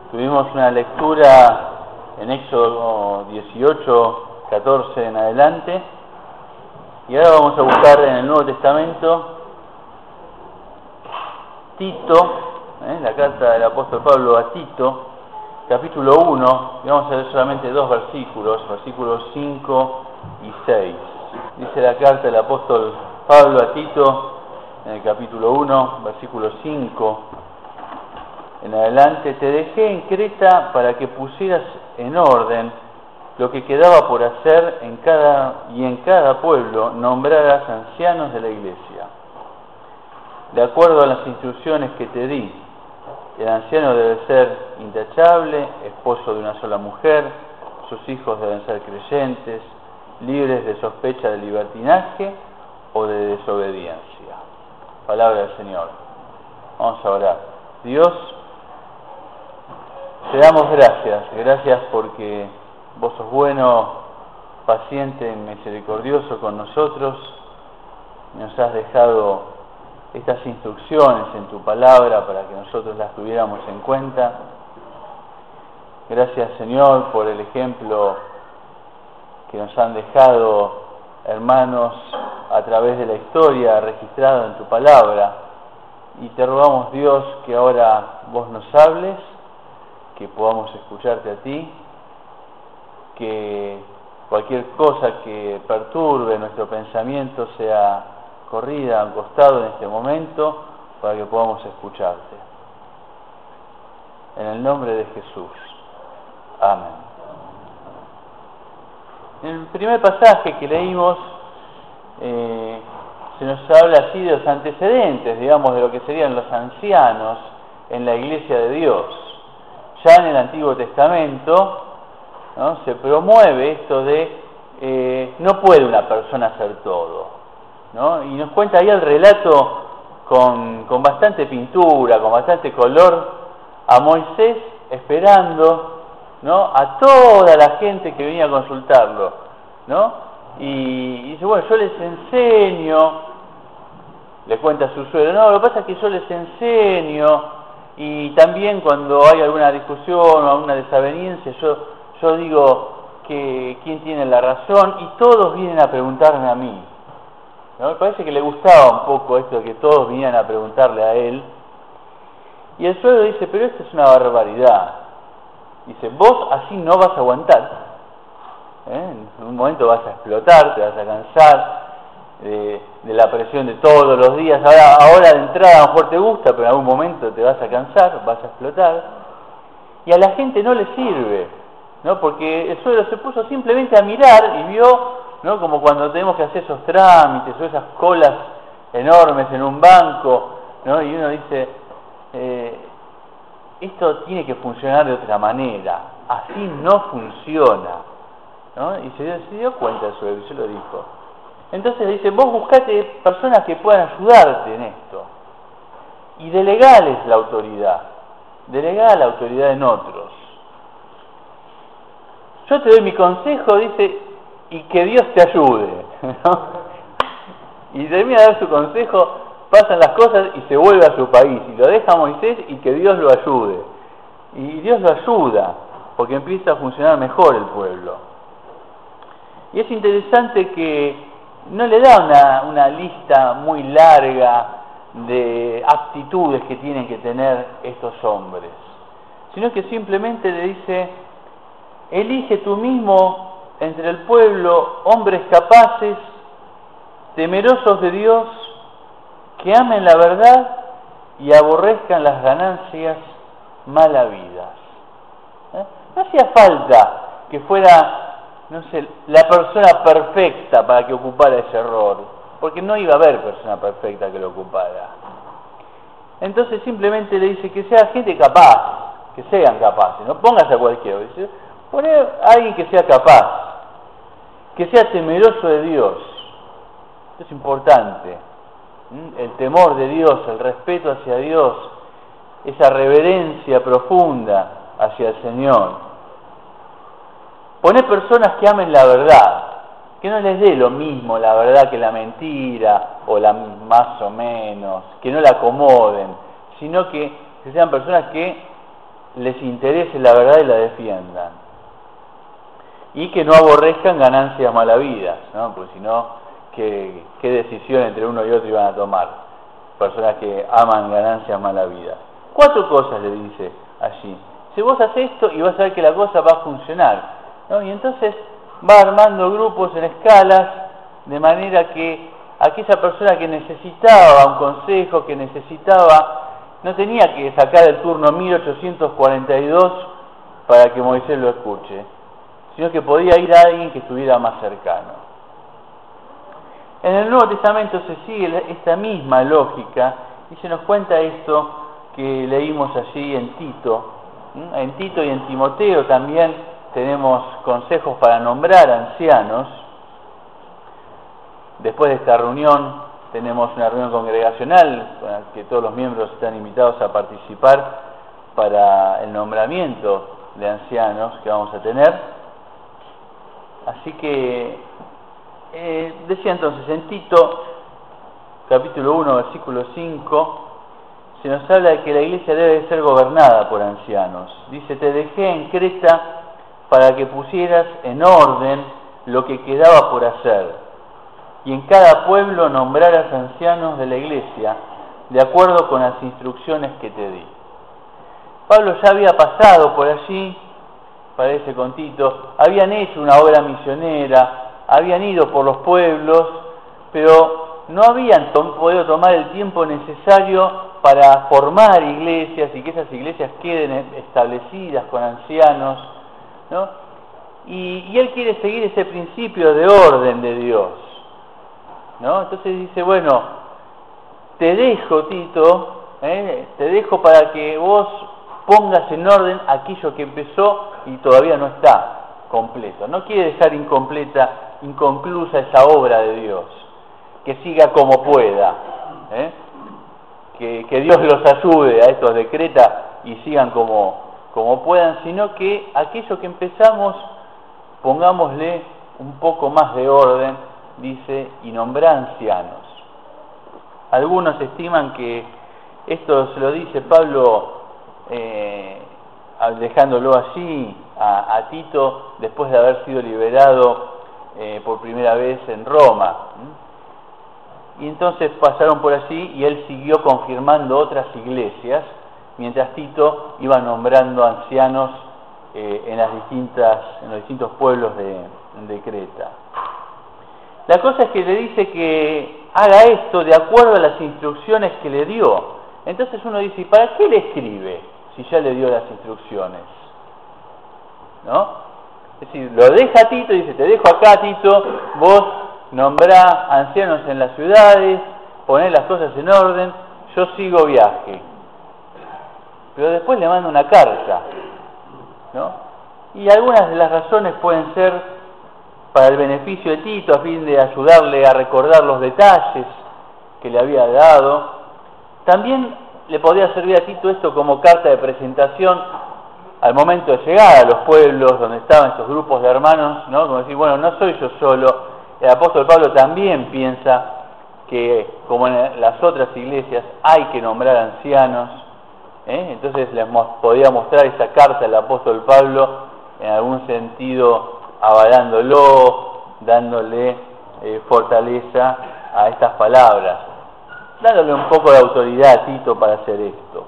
Tuvimos una lectura en Éxodo 18, 14 en adelante, y ahora vamos a buscar en el Nuevo Testamento Tito, la carta del apóstol Pablo a Tito, capítulo 1, y vamos a leer solamente dos versículos, versículos 5 y 6. Dice la carta del apóstol Pablo a Tito, en el capítulo 1, versículo 5 en adelante: te dejé en Creta para que pusieras en orden lo que quedaba por hacer en cada pueblo nombraras ancianos de la iglesia, de acuerdo a las instrucciones que te di. El anciano debe ser intachable, esposo de una sola mujer, sus hijos deben ser creyentes, libres de sospecha de libertinaje o de desobediencia. Palabra del Señor. Vamos a orar. Dios, te damos gracias porque vos sos bueno, paciente y misericordioso con nosotros. Nos has dejado estas instrucciones en tu palabra para que nosotros las tuviéramos en cuenta. Gracias, Señor, por el ejemplo que nos han dejado hermanos a través de la historia registrada en tu palabra. Y te rogamos, Dios, que ahora vos nos hables, que podamos escucharte a ti, que cualquier cosa que perturbe nuestro pensamiento sea corrida a un costado en este momento para que podamos escucharte. En el nombre de Jesús. Amén. En el primer pasaje que leímos se nos habla así de los antecedentes, digamos, de lo que serían los ancianos en la iglesia de Dios. Ya en el Antiguo Testamento, ¿no?, se promueve esto de no puede una persona hacer todo, ¿no? Y nos cuenta ahí el relato con bastante pintura, con bastante color, a Moisés esperando, ¿no?, a toda la gente que venía a consultarlo, ¿no? Y dice, bueno, yo les enseño, le cuenta a su suegro, no, lo que pasa es que yo les enseño, y también cuando hay alguna discusión o alguna desaveniencia, yo digo que quién tiene la razón, y todos vienen a preguntarme a mí, ¿no? Me parece que le gustaba un poco esto de que todos vinieran a preguntarle a él. Y el suegro dice, pero esto es una barbaridad. Dice, vos así no vas a aguantar, en un momento vas a explotar, te vas a cansar de la presión de todos los días. Ahora de entrada a lo mejor te gusta, pero en algún momento te vas a cansar, vas a explotar. Y a la gente no le sirve, ¿no? Porque el suegro se puso simplemente a mirar y vio, ¿no?, como cuando tenemos que hacer esos trámites o esas colas enormes en un banco, ¿no? Y uno dice, esto tiene que funcionar de otra manera, así no funciona, ¿no? Y se dio cuenta el suegro y se lo dijo. Entonces dice, vos buscate personas que puedan ayudarte en esto y delegales la autoridad, delegá la autoridad en otros. Yo te doy mi consejo, dice, y que Dios te ayude, ¿no? Y termina de dar su consejo, pasan las cosas y se vuelve a su país, y lo deja a Moisés y que Dios lo ayude. Y Dios lo ayuda, porque empieza a funcionar mejor el pueblo. Y es interesante que no le da una lista muy larga de aptitudes que tienen que tener estos hombres, sino que simplemente le dice, elige tú mismo entre el pueblo hombres capaces, temerosos de Dios, que amen la verdad y aborrezcan las ganancias mal habidas. No hacía falta que fuera, no sé, la persona perfecta para que ocupara ese rol, porque no iba a haber persona perfecta que lo ocupara. Entonces simplemente le dice que sea gente capaz, que sean capaces, no pongas a cualquiera, dice, poné a alguien que sea capaz, que sea temeroso de Dios. Esto es importante, el temor de Dios, el respeto hacia Dios, esa reverencia profunda hacia el Señor. Poné personas que amen la verdad, que no les dé lo mismo la verdad que la mentira o la más o menos, que no la acomoden, sino que sean personas que les interese la verdad y la defiendan. Y que no aborrezcan ganancias malavidas, ¿no? Porque si no, ¿qué decisión entre uno y otro iban a tomar? Personas que aman ganancias malavidas. 4 cosas le dice allí. Si vos haces esto y vas a ver que la cosa va a funcionar, ¿no? Y entonces va armando grupos en escalas, de manera que aquella persona que necesitaba un consejo, que necesitaba, no tenía que sacar el turno 1842 para que Moisés lo escuche, sino que podía ir a alguien que estuviera más cercano. En el Nuevo Testamento se sigue esta misma lógica y se nos cuenta esto que leímos allí en Tito. En Tito y en Timoteo también tenemos consejos para nombrar ancianos. Después de esta reunión tenemos una reunión congregacional con la que todos los miembros están invitados a participar para el nombramiento de ancianos que vamos a tener. Así que decía entonces en Tito capítulo 1 versículo 5 se nos habla de que la iglesia debe ser gobernada por ancianos. Dice: te dejé en Creta para que pusieras en orden lo que quedaba por hacer, y en cada pueblo nombraras ancianos de la iglesia, de acuerdo con las instrucciones que te di. Pablo ya había pasado por allí, parece con Tito, habían hecho una obra misionera, habían ido por los pueblos, pero no habían podido tomar el tiempo necesario para formar iglesias y que esas iglesias queden establecidas con ancianos, ¿no? Y él quiere seguir ese principio de orden de Dios, ¿no? Entonces dice: bueno, te dejo, Tito, te dejo para que vos pongas en orden aquello que empezó y todavía no está completo. No quiere dejar inconclusa esa obra de Dios, que siga como pueda, que Dios los ayude a estos de Creta y sigan como puedan, sino que aquello que empezamos pongámosle un poco más de orden, dice, y nombrar ancianos. Algunos estiman que esto se lo dice Pablo dejándolo allí a Tito después de haber sido liberado por primera vez en Roma. Y entonces pasaron por allí y él siguió confirmando otras iglesias, mientras Tito iba nombrando ancianos en los distintos pueblos de Creta. La cosa es que le dice que haga esto de acuerdo a las instrucciones que le dio. Entonces uno dice: ¿y para qué le escribe si ya le dio las instrucciones? ¿No? Es decir, lo deja a Tito y dice: te dejo acá, Tito, vos nombrá ancianos en las ciudades, poné las cosas en orden, yo sigo viaje. Pero después le manda una carta, ¿no? Y algunas de las razones pueden ser para el beneficio de Tito, a fin de ayudarle a recordar los detalles que le había dado. También le podría servir a Tito esto como carta de presentación al momento de llegar a los pueblos donde estaban estos grupos de hermanos, ¿no? Como decir: bueno, no soy yo solo. El apóstol Pablo también piensa que, como en las otras iglesias, hay que nombrar ancianos. Entonces les podía mostrar esa carta del apóstol Pablo, en algún sentido avalándolo, dándole fortaleza a estas palabras, dándole un poco de autoridad a Tito para hacer esto.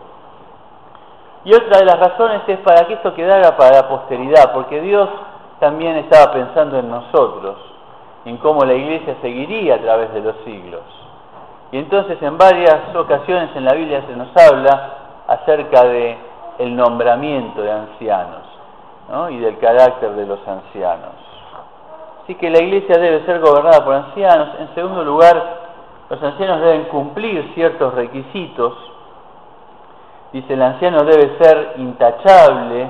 Y otra de las razones es para que esto quedara para la posteridad, porque Dios también estaba pensando en nosotros, en cómo la iglesia seguiría a través de los siglos. Y entonces en varias ocasiones en la Biblia se nos habla acerca de el nombramiento de ancianos, ¿no? Y del carácter de los ancianos. Así que la iglesia debe ser gobernada por ancianos. En segundo lugar, los ancianos deben cumplir ciertos requisitos. Dice: el anciano debe ser intachable.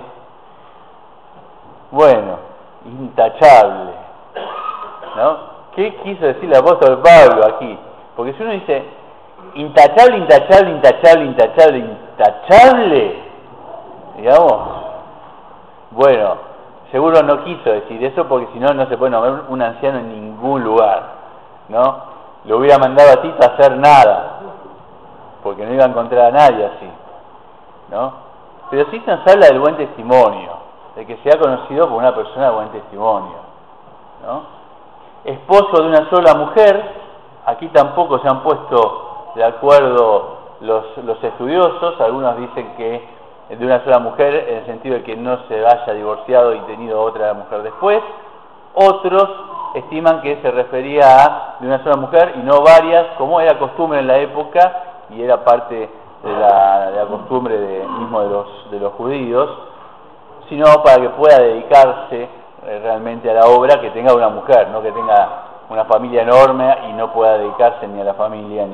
Bueno, intachable, ¿no? ¿Qué quiso decir el apóstol Pablo aquí? Porque si uno dice intachable, intachable, intachable, intachable, intachable, digamos, bueno, seguro no quiso decir eso, porque si no, no se puede nombrar un anciano en ningún lugar, ¿no? Lo hubiera mandado a Tito a hacer nada, porque no iba a encontrar a nadie así, ¿no? pero sí nos habla del buen testimonio, de que sea conocido como una persona de buen testimonio, ¿no? Esposo de una sola mujer, aquí tampoco se han puesto de acuerdo los estudiosos. Algunos dicen que de una sola mujer, en el sentido de que no se haya divorciado y tenido otra mujer después. Otros estiman que se refería a de una sola mujer y no varias, como era costumbre en la época y era parte de la costumbre mismo de los judíos, sino para que pueda dedicarse realmente a la obra, que tenga una mujer, no que tenga una familia enorme y no pueda dedicarse ni a la familia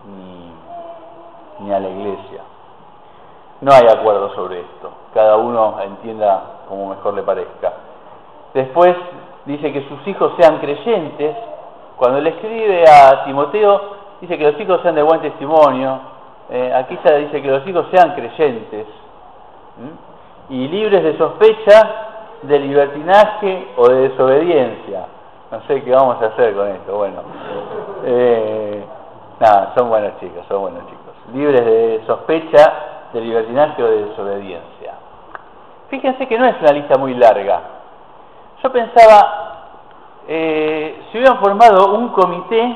ni a la iglesia. No hay acuerdo sobre esto, cada uno entienda como mejor le parezca. Después dice que sus hijos sean creyentes. Cuando le escribe a Timoteo, dice que los hijos sean de buen testimonio. Aquí ya dice que los hijos sean creyentes. Y libres de sospecha, de libertinaje o de desobediencia. No sé qué vamos a hacer con esto. Bueno, nada, son buenos chicos. Libres de sospecha, de libertinaje o de desobediencia. Fíjense que no es una lista muy larga. Yo pensaba, si hubieran formado un comité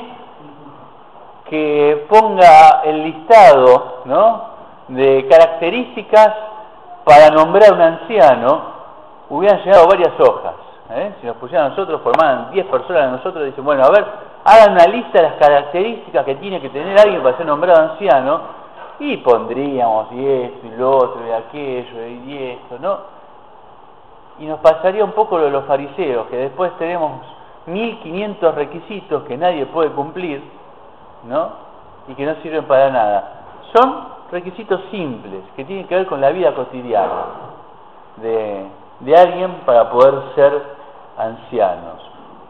que ponga el listado, ¿no?, de características para nombrar un anciano, hubieran llegado varias hojas. Si nos pusieran a nosotros, formaran 10 personas de nosotros, dicen, bueno, a ver, hagan una lista de las características que tiene que tener alguien para ser nombrado anciano, y pondríamos y esto y lo otro y aquello y esto, ¿no? Y nos pasaría un poco lo de los fariseos, que después tenemos 1500 requisitos que nadie puede cumplir, ¿no?, y que no sirven para nada. Son requisitos simples, que tienen que ver con la vida cotidiana de alguien para poder ser ancianos.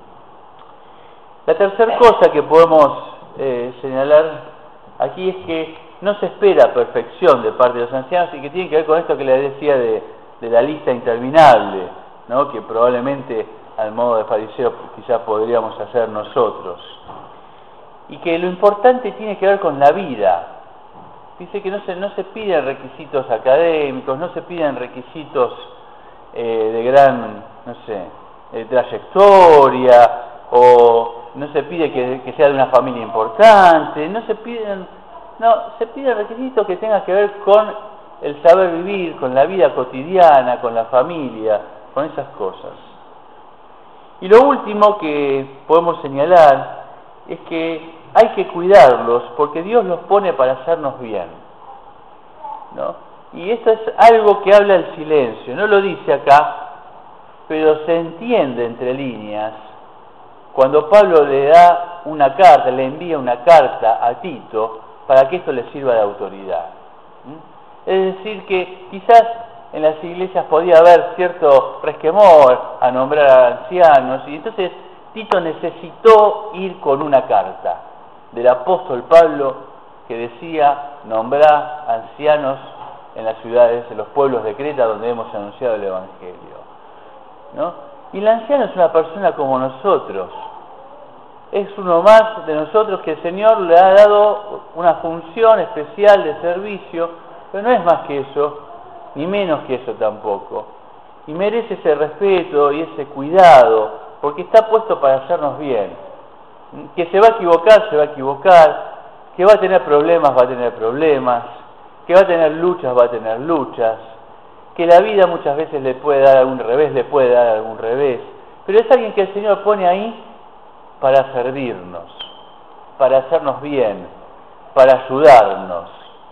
La tercera cosa que podemos señalar aquí es que no se espera perfección de parte de los ancianos, y que tiene que ver con esto que les decía de la lista interminable, ¿no?, que probablemente al modo de fariseo quizás podríamos hacer nosotros. Y que lo importante tiene que ver con la vida. Dice que no se piden requisitos académicos, no se piden requisitos de gran, no sé, trayectoria, o no se pide que sea de una familia importante, se piden requisitos que tengan que ver con el saber vivir, con la vida cotidiana, con la familia, con esas cosas. Y lo último que podemos señalar es que hay que cuidarlos porque Dios los pone para hacernos bien, ¿no? Y esto es algo que habla el silencio, no lo dice acá, pero se entiende entre líneas cuando Pablo le envía una carta a Tito para que esto le sirva de autoridad. Es decir, que quizás en las iglesias podía haber cierto resquemor a nombrar a ancianos, y entonces Tito necesitó ir con una carta del apóstol Pablo que decía: nombrar ancianos en las ciudades, en los pueblos de Creta donde hemos anunciado el Evangelio, ¿no? Y el anciano es una persona como nosotros, es uno más de nosotros que el Señor le ha dado una función especial de servicio, pero no es más que eso, ni menos que eso tampoco, y merece ese respeto y ese cuidado, porque está puesto para hacernos bien. Que se va a equivocar, que va a tener problemas, que va a tener luchas, que la vida muchas veces le puede dar algún revés, pero es alguien que el Señor pone ahí para servirnos, para hacernos bien, para ayudarnos.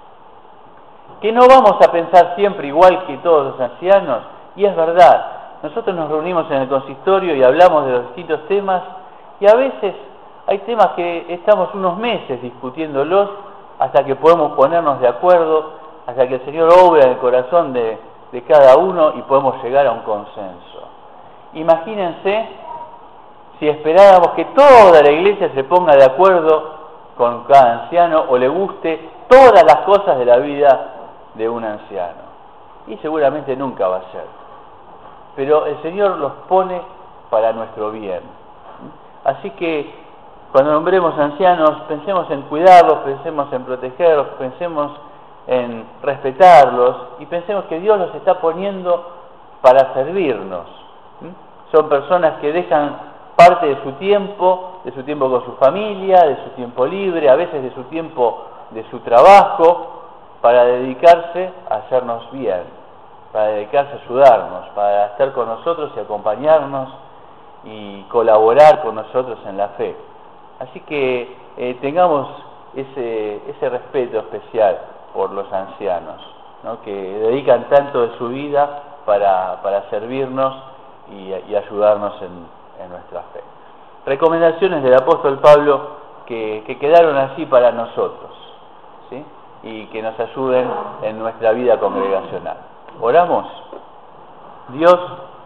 Que no vamos a pensar siempre igual que todos los ancianos, y es verdad, nosotros nos reunimos en el consistorio y hablamos de los distintos temas, y a veces hay temas que estamos unos meses discutiéndolos hasta que podemos ponernos de acuerdo, hasta que el Señor obra en el corazón de cada uno y podemos llegar a un consenso. Imagínense si esperáramos que toda la iglesia se ponga de acuerdo con cada anciano o le guste todas las cosas de la vida de un anciano. Y seguramente nunca va a ser. Pero el Señor los pone para nuestro bien. Así que cuando nombremos ancianos, pensemos en cuidarlos, pensemos en protegerlos, pensemos en respetarlos y pensemos que Dios los está poniendo para servirnos. Son personas que dejan parte de su tiempo con su familia, de su tiempo libre, a veces de su tiempo de su trabajo, para dedicarse a hacernos bien, para dedicarse a ayudarnos, para estar con nosotros y acompañarnos y colaborar con nosotros en la fe. Así que tengamos ese respeto especial por los ancianos, ¿no? Que dedican tanto de su vida para servirnos y ayudarnos en nuestra fe. Recomendaciones del apóstol Pablo que quedaron así para nosotros, ¿sí? Y que nos ayuden en nuestra vida congregacional. Oramos. Dios,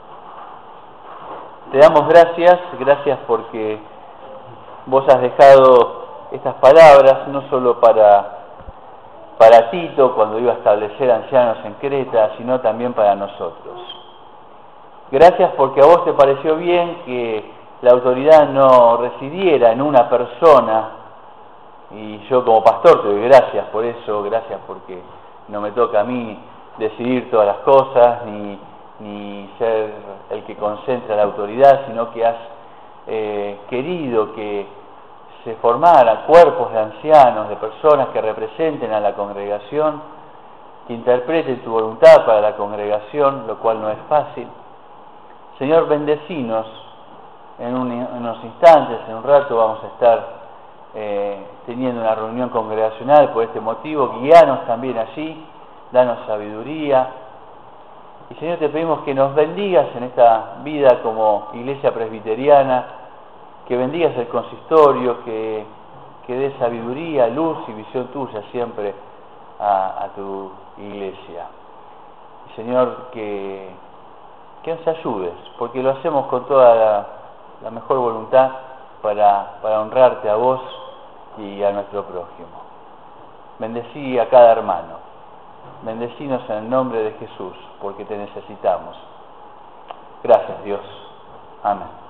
te damos gracias porque vos has dejado estas palabras no solo para Tito cuando iba a establecer ancianos en Creta, sino también para nosotros. Gracias porque a vos te pareció bien que la autoridad no residiera en una persona, y yo como pastor te doy gracias por eso, gracias porque no me toca a mí decidir todas las cosas, ni ser el que concentra la autoridad, sino que has querido que se formaran cuerpos de ancianos, de personas que representen a la congregación, que interpreten tu voluntad para la congregación, lo cual no es fácil. Señor, bendecinos. En unos instantes, en un rato, vamos a estar teniendo una reunión congregacional por este motivo. Guíanos también allí, danos sabiduría. Y Señor, te pedimos que nos bendigas en esta vida como iglesia presbiteriana, que bendigas el consistorio, que des sabiduría, luz y visión tuya siempre a tu iglesia. Y Señor, que nos ayudes, porque lo hacemos con toda la mejor voluntad para honrarte a vos y a nuestro prójimo. Bendecí a cada hermano. Bendecinos en el nombre de Jesús, porque te necesitamos. Gracias, Dios. Amén.